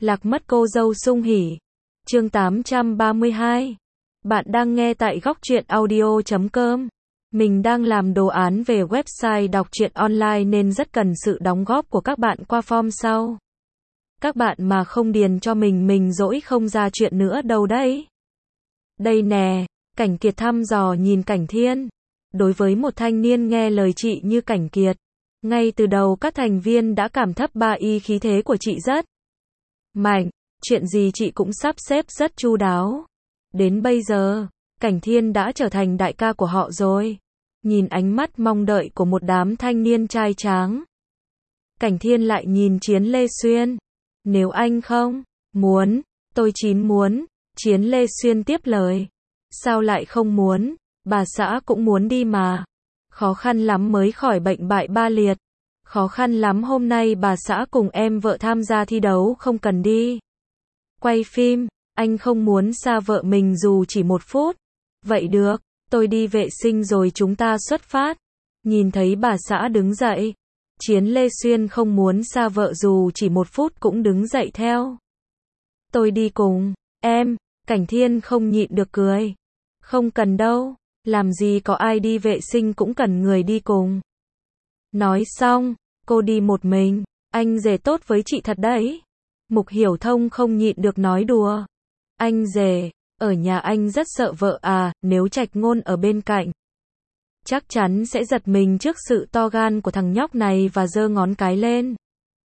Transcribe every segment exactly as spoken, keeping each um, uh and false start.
Lạc mất cô dâu sung hỉ. Chương tám trăm ba mươi hai. Bạn đang nghe tại góc truyện audio chấm com. Mình đang làm đồ án về website đọc truyện online nên rất cần sự đóng góp của các bạn qua form sau. Các bạn mà không điền cho mình mình dỗi không ra chuyện nữa đâu đấy. Đây nè, Cảnh Kiệt thăm dò nhìn Cảnh Thiên. Đối với một thanh niên nghe lời chị như Cảnh Kiệt, ngay từ đầu các thành viên đã cảm thấp ba y khí thế của chị rất mạnh, chuyện gì chị cũng sắp xếp rất chu đáo. Đến bây giờ, Cảnh Thiên đã trở thành đại ca của họ rồi. Nhìn ánh mắt mong đợi của một đám thanh niên trai tráng, Cảnh Thiên lại nhìn Chiến Lê Xuyên. Nếu anh không muốn, tôi chín muốn. Chiến Lê Xuyên tiếp lời. Sao lại không muốn, bà xã cũng muốn đi mà. Khó khăn lắm mới khỏi bệnh bại ba liệt. Khó khăn lắm hôm nay bà xã cùng em vợ tham gia thi đấu không cần đi quay phim. Anh không muốn xa vợ mình dù chỉ một phút. Vậy được, tôi đi vệ sinh rồi chúng ta xuất phát. Nhìn thấy bà xã đứng dậy, Chiến Lê Xuyên không muốn xa vợ dù chỉ một phút cũng đứng dậy theo. Tôi đi cùng, em. Cảnh Thiên không nhịn được cười. Không cần đâu, làm gì có ai đi vệ sinh cũng cần người đi cùng. Nói xong, cô đi một mình. Anh rể tốt với chị thật đấy. Mục Hiểu Thông không nhịn được nói đùa. Anh rể, ở nhà anh rất sợ vợ à, nếu Trạch Ngôn ở bên cạnh, chắc chắn sẽ giật mình trước sự to gan của thằng nhóc này và giơ ngón cái lên.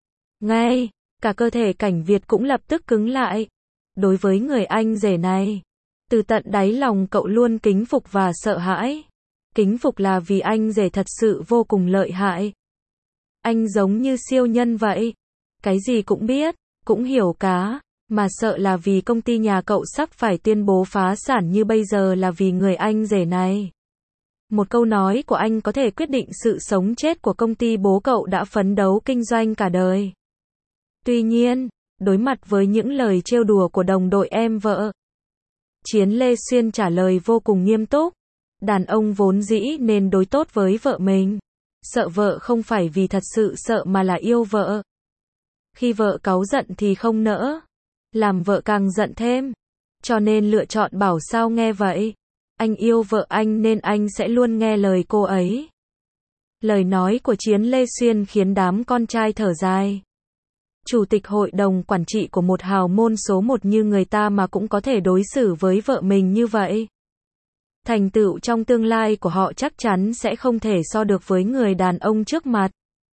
Ngay, cả cơ thể Cảnh Việt cũng lập tức cứng lại. Đối với người anh rể này, từ tận đáy lòng cậu luôn kính phục và sợ hãi. Kính phục là vì anh rể thật sự vô cùng lợi hại. Anh giống như siêu nhân vậy. Cái gì cũng biết, cũng hiểu cá. Mà sợ là vì công ty nhà cậu sắp phải tuyên bố phá sản như bây giờ là vì người anh rể này. Một câu nói của anh có thể quyết định sự sống chết của công ty bố cậu đã phấn đấu kinh doanh cả đời. Tuy nhiên, đối mặt với những lời trêu đùa của đồng đội em vợ, Chiến Lê Xuyên trả lời vô cùng nghiêm túc. Đàn ông vốn dĩ nên đối tốt với vợ mình. Sợ vợ không phải vì thật sự sợ mà là yêu vợ. Khi vợ cáu giận thì không nỡ làm vợ càng giận thêm. Cho nên lựa chọn bảo sao nghe vậy. Anh yêu vợ anh nên anh sẽ luôn nghe lời cô ấy. Lời nói của Chiến Lê Xuyên khiến đám con trai thở dài. Chủ tịch hội đồng quản trị của một hào môn số một như người ta mà cũng có thể đối xử với vợ mình như vậy. Thành tựu trong tương lai của họ chắc chắn sẽ không thể so được với người đàn ông trước mặt.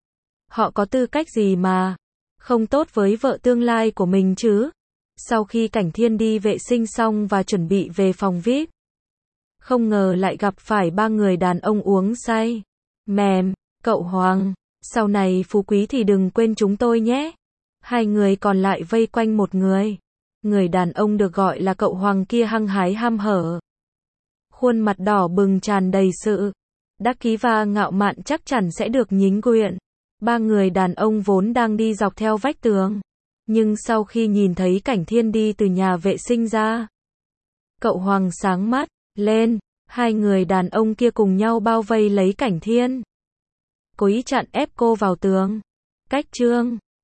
Họ có tư cách gì mà không tốt với vợ tương lai của mình chứ? Sau khi Cảnh Thiên đi vệ sinh xong và chuẩn bị về phòng vi ai pi, không ngờ lại gặp phải ba người đàn ông uống say. Mềm, cậu Hoàng, sau này phú quý thì đừng quên chúng tôi nhé. Hai người còn lại vây quanh một người. Người đàn ông được gọi là cậu Hoàng kia hăng hái ham hở. Khuôn mặt đỏ bừng tràn đầy sự đắc ý và ngạo mạn chắc chắn sẽ được nhính quyện. Ba người đàn ông vốn đang đi dọc theo vách tường. Nhưng sau khi nhìn thấy Cảnh Thiên đi từ nhà vệ sinh ra, cậu Hoàng sáng mắt lên. Hai người đàn ông kia cùng nhau bao vây lấy Cảnh Thiên, cố ý chặn ép cô vào tường. Cách chương